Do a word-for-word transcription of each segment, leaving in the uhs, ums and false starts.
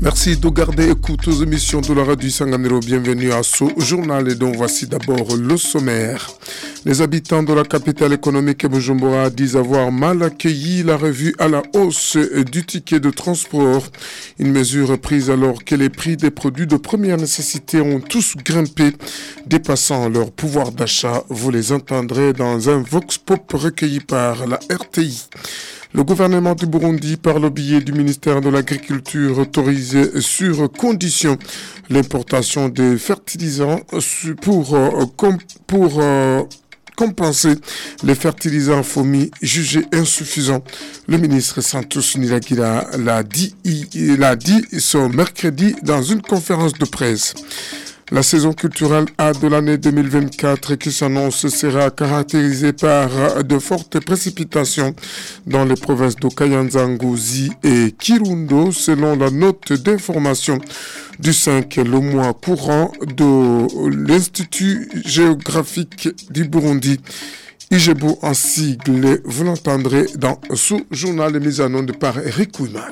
Merci de garder écoute aux émissions de la radio Isanganiro. Bienvenue à ce journal et donc voici d'abord le sommaire. Les habitants de la capitale économique Bujumbura disent avoir mal accueilli la revue à la hausse du ticket de transport. Une mesure prise alors que les prix des produits de première nécessité ont tous grimpé, dépassant leur pouvoir d'achat. Vous les entendrez dans un vox pop recueilli par la R T I. Le gouvernement du Burundi, par le biais du ministère de l'Agriculture, autorise sur condition l'importation des fertilisants pour, pour euh, compenser les fertilisants fourmis jugés insuffisants. Le ministre Santos Niragira l'a dit, l'a dit ce mercredi dans une conférence de presse. La saison culturelle A de l'année deux mille vingt-quatre qui s'annonce sera caractérisée par de fortes précipitations dans les provinces de Kayanza, Ngozi et Kirundo, selon la note d'information du cinq, le mois courant de l'Institut géographique du Burundi. Ijebu en sigle, vous l'entendrez dans ce journal mis en onde par Eric Ouimal.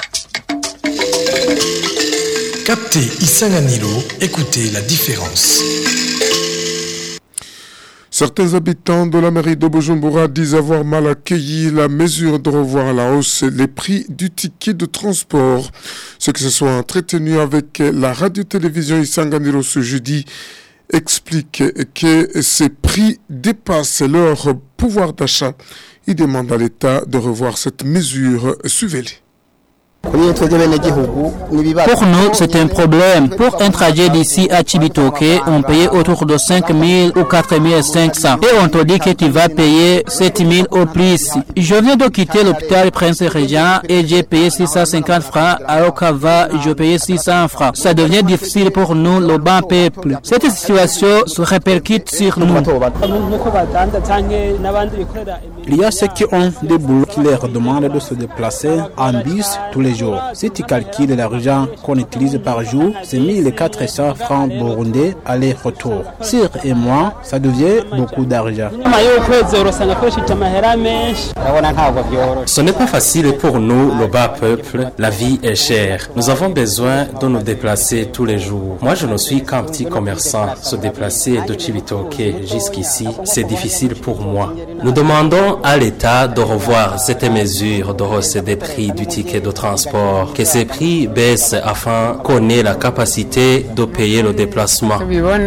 Captez Isanganiro, écoutez la différence. Certains habitants de la mairie de Bujumbura disent avoir mal accueilli la mesure de revoir à la hausse les prix du ticket de transport. Ceux qui se sont entretenus avec la radio-télévision Isanganiro ce jeudi expliquent que ces prix dépassent leur pouvoir d'achat. Ils demandent à l'État de revoir cette mesure. Suivez-les. Pour nous, c'est un problème. Pour un trajet d'ici à Chibitoke, on payait autour de cinq mille ou quatre mille cinq cents. Et on te dit que tu vas payer sept mille au plus. Je viens de quitter l'hôpital Prince Régent et j'ai payé six cent cinquante francs. À Okava, je payais six cents francs. Ça devient difficile pour nous, le bas peuple. Cette situation se répercute sur nous. Il y a ceux qui ont des boulots qui leur demandent de se déplacer en bus tous les jours. Si tu calcules l'argent qu'on utilise par jour, c'est mille quatre cents francs burundais aller-retour. Sir et moi, ça devient beaucoup d'argent. Ce n'est pas facile pour nous, le bas peuple. La vie est chère. Nous avons besoin de nous déplacer tous les jours. Moi, je ne suis qu'un petit commerçant. Se déplacer de Chibitoke jusqu'ici, c'est difficile pour moi. Nous demandons à l'État de revoir cette mesure de hausse des prix du ticket de transport, que ces prix baissent afin qu'on ait la capacité de payer le déplacement.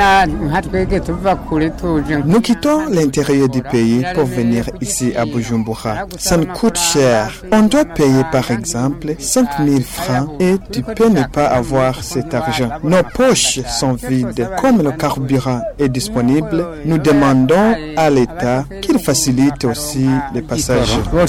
Nous quittons l'intérieur du pays pour venir ici à Bujumbura. Ça nous coûte cher. On doit payer par exemple cinq mille francs et tu peux ne pas avoir cet argent. Nos poches sont vides. Comme le carburant est disponible, nous demandons à l'État qu'il facilite aussi les passages.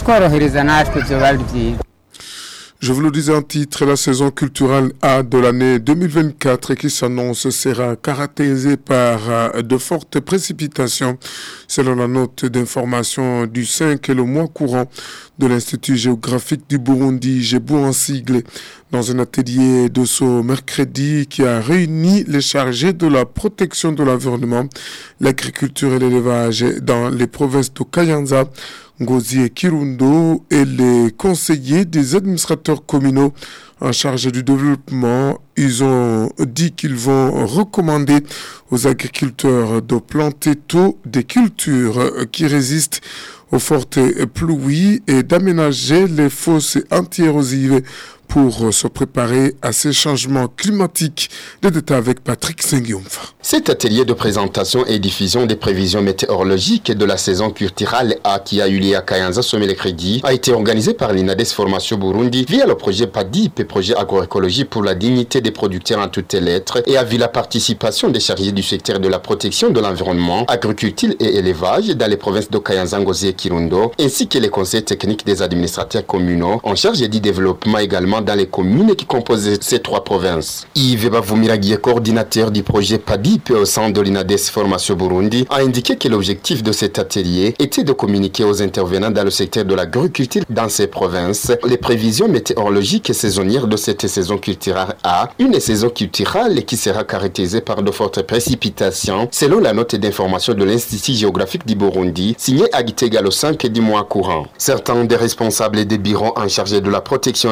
Je vous le disais en titre, la saison culturelle A de l'année deux mille vingt-quatre qui s'annonce sera caractérisée par de fortes précipitations, selon la note d'information du cinq et le mois courant de l'Institut géographique du Burundi, Ijebu en sigle, dans un atelier de ce mercredi qui a réuni les chargés de la protection de l'environnement, l'agriculture et l'élevage dans les provinces de Kayanza, Ngozi et Kirundo et les conseillers des administrateurs communaux en charge du développement. Ils ont dit qu'ils vont recommander aux agriculteurs de planter tôt des cultures qui résistent aux fortes pluies et d'aménager les fosses anti-érosives pour se préparer à ces changements climatiques. Les détails avec Patrick Sengiumfa. Cet atelier de présentation et diffusion des prévisions météorologiques de la saison culturelle A qui a eu lieu à Kayanza ce mercredi a été organisé par l'INADES Formation Burundi via le projet P A D I P, projet agroécologie pour la dignité des producteurs en toutes lettres, et a vu la participation des chargés du secteur de la protection de l'environnement, agriculture et élevage dans les provinces de Kayanza, Ngozi et Kirundo, ainsi que les conseils techniques des administrateurs communaux en charge du développement également dans les communes qui composent ces trois provinces. Yves Bavumiraguier, coordinateur du projet P A D I P au sein de l'INADES Formation Burundi, a indiqué que l'objectif de cet atelier était de communiquer aux intervenants dans le secteur de l'agriculture dans ces provinces les prévisions météorologiques et saisonnières de cette saison culturelle A, une saison culturelle qui sera caractérisée par de fortes précipitations selon la note d'information de l'Institut géographique du Burundi, signée à Gitega le cinq du mois courant. Certains des responsables des bureaux en charge de la protection de l'environnement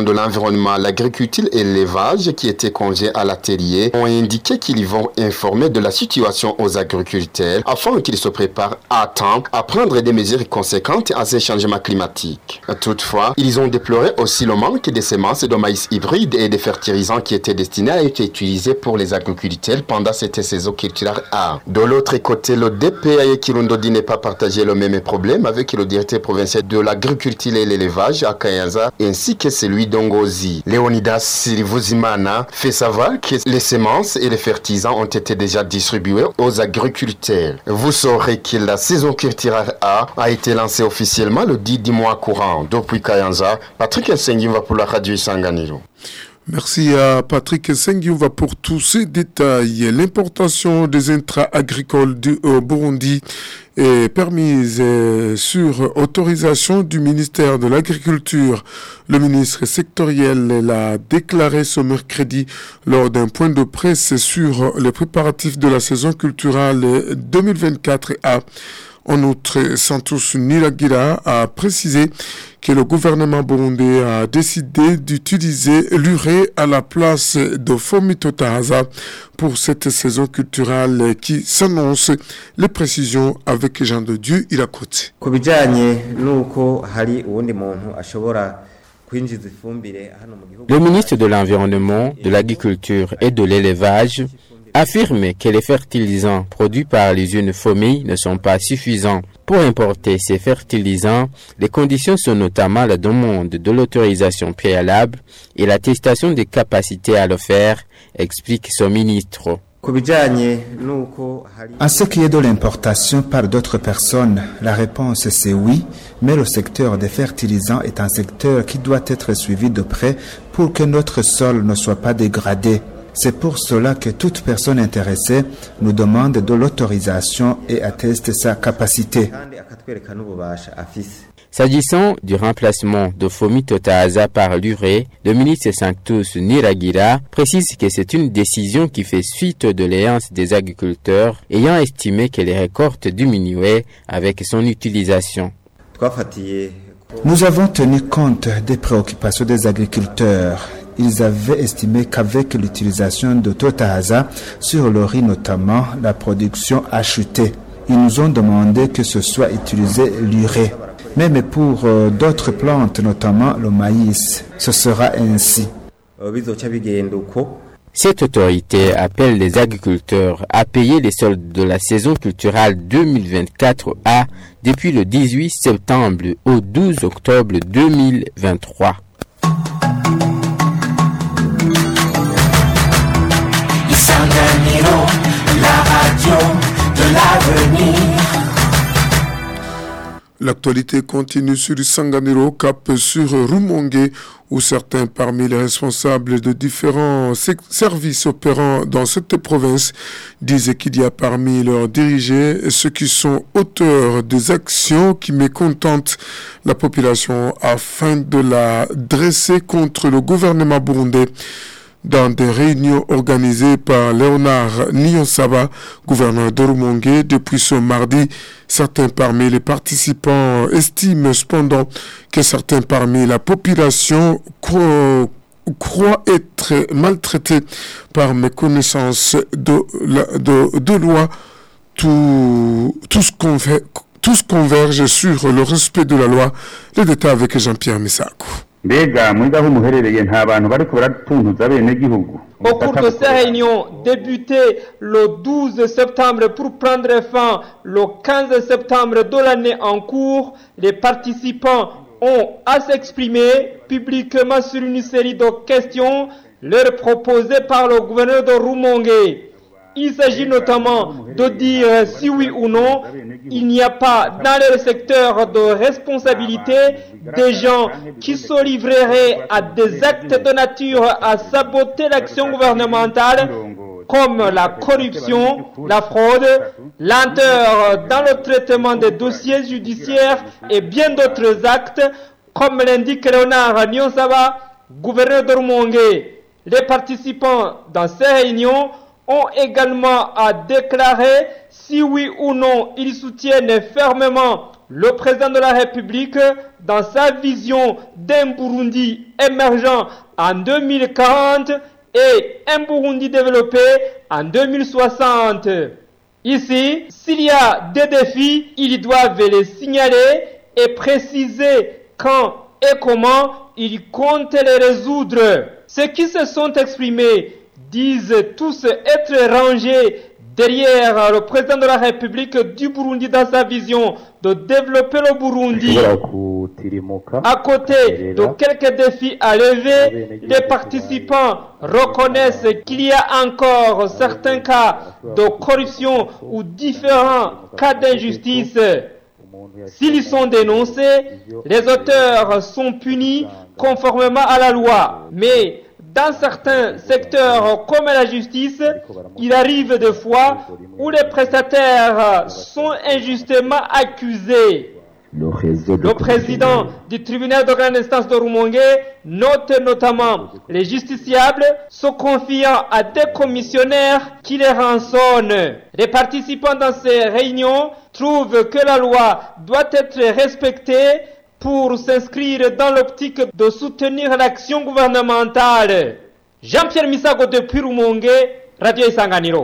l'environnement, l'agriculture et l'élevage qui étaient conviés à l'atelier ont indiqué qu'ils vont informer de la situation aux agriculteurs afin qu'ils se préparent à temps à prendre des mesures conséquentes à ces changements climatiques. Toutefois, ils ont déploré aussi le manque de semences de maïs hybrides et de fertilisants qui étaient destinés à être utilisés pour les agriculteurs pendant cette saison culturelle A. De l'autre côté, le D P A Kirundodi n'est pas partagé le même problème avec le directeur provincial de l'agriculture et l'élevage à Kayanza ainsi que celui d'Ongozi. Léonidas Sirivuzimana fait savoir que les semences et les fertilisants ont été déjà distribués aux agriculteurs. Vous saurez que la saison culturelle A a été lancée officiellement le dix du mois courant. Depuis Kayanza, Patrick Nsengimva pour la radio Isanganiro. Merci à Patrick Sengiouva pour tous ces détails. L'importation des intrants agricoles du Burundi est permise sur autorisation du ministère de l'Agriculture. Le ministre sectoriel l'a déclaré ce mercredi lors d'un point de presse sur les préparatifs de la saison culturelle deux mille vingt-quatre A. En outre, Santos Niragira a précisé que le gouvernement burundais a décidé d'utiliser l'urée à la place de Fomitotahaza pour cette saison culturelle qui s'annonce. Les précisions avec Jean de Dieu Irakote. Le ministre de l'Environnement, de l'Agriculture et de l'Élevage affirme que les fertilisants produits par l'usine Fomi ne sont pas suffisants. Pour importer ces fertilisants, les conditions sont notamment la demande de l'autorisation préalable et l'attestation des capacités à le faire, explique son ministre. À ce qui est de l'importation par d'autres personnes, la réponse c'est oui, mais le secteur des fertilisants est un secteur qui doit être suivi de près pour que notre sol ne soit pas dégradé. C'est pour cela que toute personne intéressée nous demande de l'autorisation et atteste sa capacité. S'agissant du remplacement de Fomitotahaza par l'urée, le ministre Santos Niragira précise que c'est une décision qui fait suite aux doléances des agriculteurs ayant estimé que les récoltes diminuaient avec son utilisation. Nous avons tenu compte des préoccupations des agriculteurs. Ils avaient estimé qu'avec l'utilisation de Totahaza, sur le riz notamment, la production a chuté. Ils nous ont demandé que ce soit utilisé l'urée. Même pour euh, d'autres plantes, notamment le maïs, ce sera ainsi. Cette autorité appelle les agriculteurs à payer les soldes de la saison culturelle deux mille vingt-quatre A depuis le dix-huit septembre au douze octobre deux mille vingt-trois. La radio de l'avenir. L'actualité continue sur Isanganiro, cap sur Rumongue, où certains parmi les responsables de différents services opérant dans cette province disent qu'il y a parmi leurs dirigés ceux qui sont auteurs des actions qui mécontentent la population afin de la dresser contre le gouvernement burundais. Dans des réunions organisées par Léonard Niyonsaba, gouverneur de Rumongue, depuis ce mardi, certains parmi les participants estiment cependant que certains parmi la population croient, croient être maltraités par méconnaissance de, la, de, de loi. Tout, tout, ce conver, tout ce converge sur le respect de la loi. Les détails avec Jean-Pierre Missakou. Au cours de ces réunions débutées le douze septembre pour prendre fin le quinze septembre de l'année en cours, les participants ont à s'exprimer publiquement sur une série de questions leur proposées par le gouverneur de Rumongue. Il s'agit notamment de dire si oui ou non il n'y a pas dans le secteur de responsabilité des gens qui se livreraient à des actes de nature à saboter l'action gouvernementale comme la corruption, la fraude, lenteur dans le traitement des dossiers judiciaires et bien d'autres actes comme l'indique Léonard Niyonsaba, gouverneur de Rumongue. Les participants dans ces réunions ont également à déclarer si oui ou non ils soutiennent fermement Le président de la République, dans sa vision d'un Burundi émergent en deux mille quarante et un Burundi développé en deux mille soixante. Ici, s'il y a des défis, ils doivent les signaler et préciser quand et comment ils comptent les résoudre. Ceux qui se sont exprimés disent tous être rangés derrière le président de la République du Burundi dans sa vision de développer le Burundi. À côté de quelques défis à lever, les participants reconnaissent qu'il y a encore certains cas de corruption ou différents cas d'injustice. S'ils sont dénoncés, les auteurs sont punis conformément à la loi. Mais dans certains secteurs comme la justice, il arrive des fois où les prestataires sont injustement accusés. Le président du tribunal de grande instance de Rumongue note notamment les justiciables se confiant à des commissionnaires qui les rançonnent. Les participants dans ces réunions trouvent que la loi doit être respectée pour s'inscrire dans l'optique de soutenir l'action gouvernementale. Jean-Pierre Misago depuis Rumongue, Radio Isanganiro.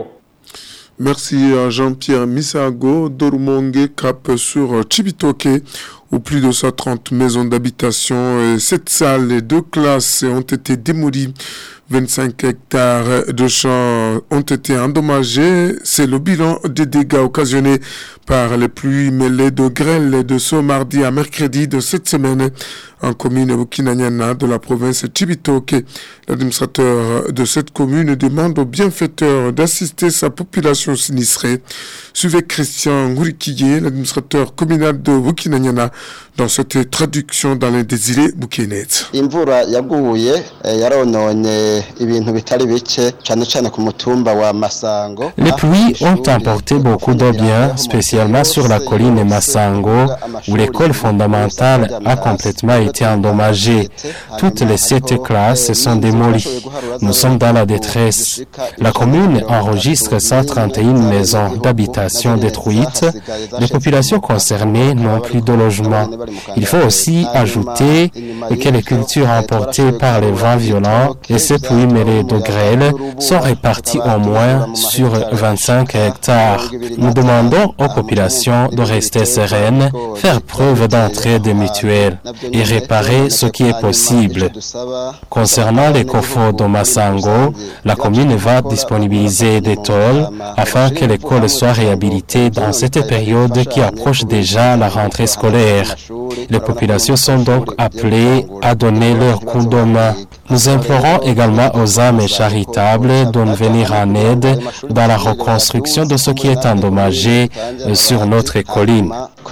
Merci à Jean-Pierre Misago d'Orumongue, cap sur Chibitoke, où plus de cent trente maisons d'habitation et sept salles et deux classes ont été démolies. vingt-cinq hectares de champs ont été endommagés. C'est le bilan des dégâts occasionnés par les pluies mêlées de grêle de ce mardi à mercredi de cette semaine en commune Bukinanyana de la province Chibitoke. L'administrateur de cette commune demande aux bienfaiteurs d'assister sa population sinistrée. Suivez Christian Ngourikiye, l'administrateur communal de Bukinanyana, dans cette traduction dans les désirés Bukenet. Imvura yaguye yaronone ibintu bitari bike cyane cyane ku mutumba wa Masango. Les pluies ont emporté beaucoup de biens, spécialement sur la colline Masango, où l'école fondamentale a complètement été endommagée. Toutes les sept classes sont démolies. Nous sommes dans la détresse. La commune enregistre cent trente et une maisons d'habitation détruites. Les populations concernées n'ont plus de logement. Il faut aussi ajouter que les cultures emportées par les vents violents et ces pluies mêlées de grêle sont réparties au moins sur vingt-cinq hectares. Nous demandons aux populations de rester sereines, faire preuve d'entraide mutuelle et réparer ce qui est possible. Concernant les Kofo de Masango, la commune va disponibiliser des tôles afin que l'école soit réhabilitée dans cette période qui approche déjà la rentrée scolaire. Les populations sont donc appelées à donner leur coup de main. Nous implorons également aux âmes charitables de nous venir en aide dans la reconstruction de ce qui est endommagé sur notre colline.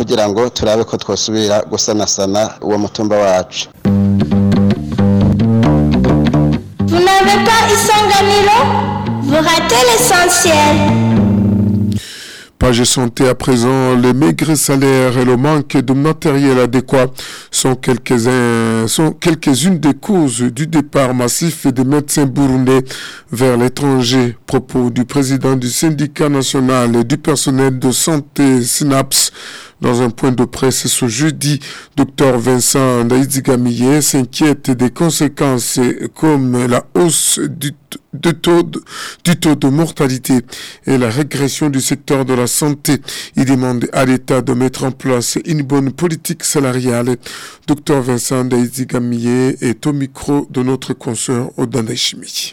Vous n'avez pas Isanganiro, vous ratez l'essentiel. Page santé à présent, les maigres salaires et le manque de matériel adéquat sont quelques-uns, sont quelques-unes des causes du départ massif des médecins burundais vers l'étranger. Propos du président du syndicat national du personnel de santé SNAPS. Dans un point de presse ce jeudi, Dr Vincent Ndaïdigamiye s'inquiète des conséquences comme la hausse du, de taux de, du taux de mortalité et la régression du secteur de la santé. Il demande à l'État de mettre en place une bonne politique salariale. Dr Vincent Ndaïdigamiye est au micro de notre consoeur Odanda Chimi.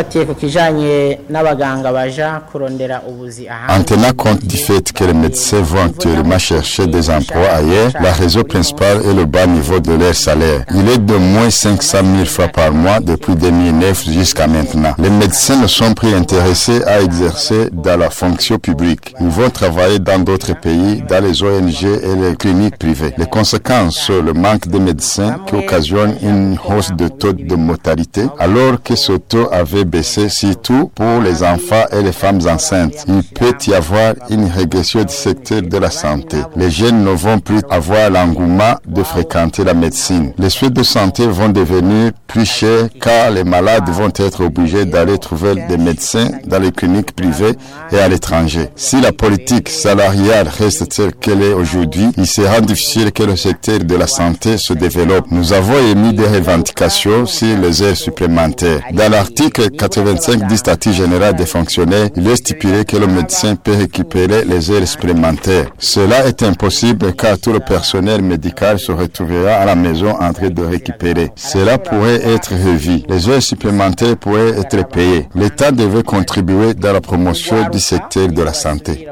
En tenant compte du fait que les médecins vont actuellement chercher des emplois ailleurs, la raison principale est le bas niveau de leur salaire. Il est de moins cinq cent mille francs par mois depuis deux mille neuf jusqu'à maintenant. Les médecins ne sont plus intéressés à exercer dans la fonction publique. Ils vont travailler dans d'autres pays, dans les O N G et les cliniques privées. Les conséquences sont le manque de médecins qui occasionne une hausse de taux de mortalité, alors que ce taux avait baissé surtout pour les enfants et les femmes enceintes. Il peut y avoir une régression du secteur de la santé. Les jeunes ne vont plus avoir l'engouement de fréquenter la médecine. Les soins de santé vont devenir plus chers car les malades vont être obligés d'aller d'aller trouver des médecins dans les cliniques privées et à l'étranger. Si la politique salariale reste telle qu'elle est aujourd'hui, il sera difficile que le secteur de la santé se développe. Nous avons émis des revendications sur les heures supplémentaires. Dans l'article quatre-vingt-cinq du statut général des fonctionnaires, il est stipulé que le médecin peut récupérer les heures supplémentaires. Cela est impossible car tout le personnel médical se retrouvera à la maison en train de récupérer. Cela pourrait être revu. Les heures supplémentaires pourraient être payées. L'État devait contribuer dans la promotion du secteur de la santé.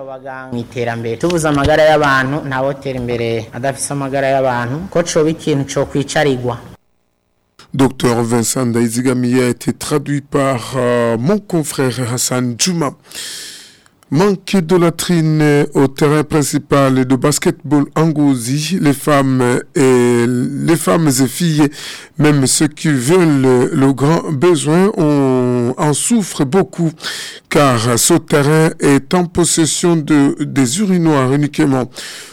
Docteur Vincent Daizigami a été traduit par euh, mon confrère Hassan Djouma. Manque de latrines au terrain principal de basketball en Ngozi, les femmes et les femmes et filles, même ceux qui veulent le grand besoin, on en souffrent beaucoup, car ce terrain est en possession de des urinoirs uniquement.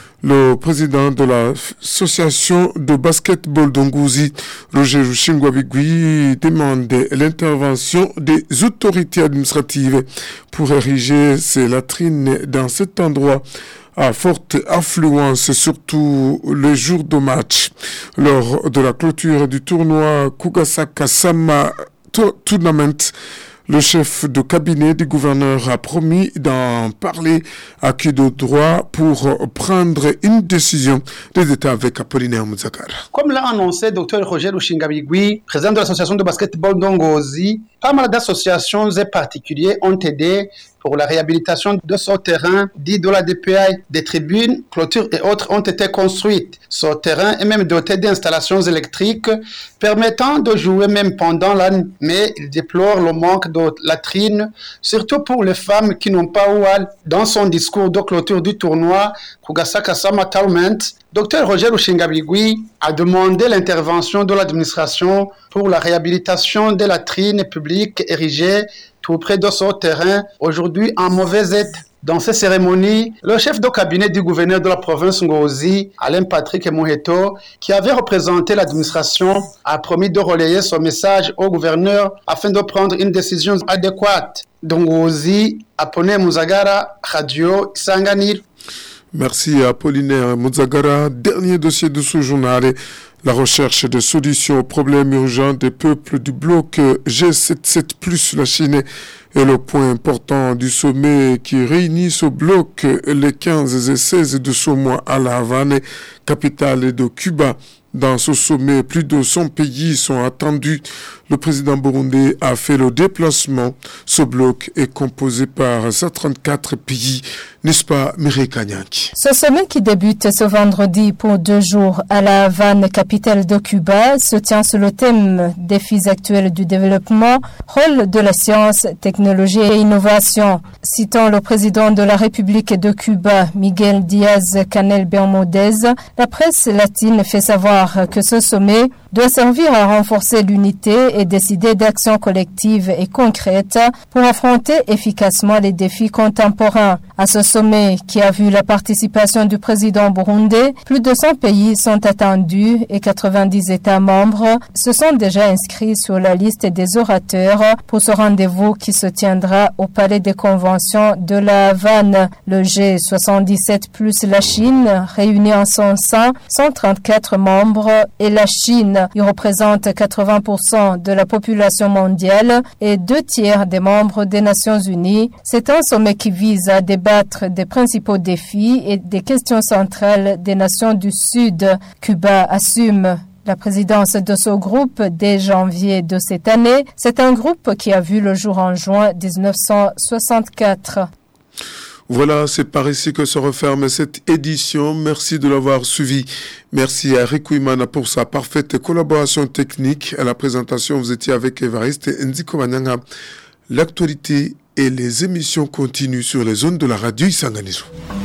Le président de l'association de basketball d'Ongouzi, Roger Rushingwabigui, demande l'intervention des autorités administratives pour ériger ces latrines dans cet endroit à forte affluence, surtout les jours de match. Lors de la clôture du tournoi Kugasaka Sama Tournament, le chef de cabinet du gouverneur a promis d'en parler à qui de droit pour prendre une décision. Des détails avec Apollinaire Mouzakara. Comme l'a annoncé Dr Roger Rushingabigui, président de l'association de basketball d'Ongozi, pas mal d'associations et particuliers ont aidé pour la réhabilitation de ce terrain dit de la D P I. Des tribunes, clôtures et autres ont été construites. Ce terrain est même doté d'installations électriques permettant de jouer même pendant la nuit. Mais il déplore le manque de latrines, surtout pour les femmes qui n'ont pas où aller. Dans son discours de clôture du tournoi Kugasaka Sama Tournament, Dr Roger Rushingabigui a demandé l'intervention de l'administration pour la réhabilitation des latrines publiques érigées tout près de ce terrain, aujourd'hui en mauvais état. Dans ces cérémonies, le chef de cabinet du gouverneur de la province Ngozi, Alain Patrick Mouheto, qui avait représenté l'administration, a promis de relayer son message au gouverneur afin de prendre une décision adéquate. Ngozi, Apollinaire Mouzagara, Radio Sanganir. Merci à Apollinaire Mouzagara. Dernier dossier de ce journal, la recherche de solutions aux problèmes urgents des peuples du bloc G soixante-dix-sept plus, la Chine est le point important du sommet qui réunit ce bloc les quinze et seize de ce mois à La Havane, capitale de Cuba. Dans ce sommet, plus de cent pays sont attendus. Le président burundais a fait le déplacement. Ce bloc est composé par cent trente-quatre pays, n'est-ce pas, Mireille Kanyanki? Ce sommet qui débute ce vendredi pour deux jours à La Havane, capitale de Cuba, se tient sur le thème défis actuels du développement, rôle de la science, technologie et innovation. Citant le président de la République de Cuba, Miguel Díaz-Canel Bermúdez, la presse latine fait savoir que ce sommet doit servir à renforcer l'unité et décider d'actions collectives et concrètes pour affronter efficacement les défis contemporains. À ce sommet, qui a vu la participation du président burundais, plus de cent pays sont attendus et quatre-vingt-dix États membres se sont déjà inscrits sur la liste des orateurs pour ce rendez-vous qui se tiendra au Palais des Conventions de La Havane. Le G soixante-dix-sept plus la Chine réunit en son sein cent trente-quatre membres et la Chine il représente quatre-vingts pour cent de la population mondiale et deux tiers des membres des Nations Unies. C'est un sommet qui vise à débattre des principaux défis et des questions centrales des nations du Sud. Cuba assume la présidence de ce groupe dès janvier de cette année. C'est un groupe qui a vu le jour en juin dix-neuf cent soixante-quatre. Voilà, c'est par ici que se referme cette édition. Merci de l'avoir suivi. Merci à Riku Imana pour sa parfaite collaboration technique. À la présentation, vous étiez avec Evariste Nziko Manyanga. L'actualité et les émissions continuent sur les zones de la radio Isanganiso.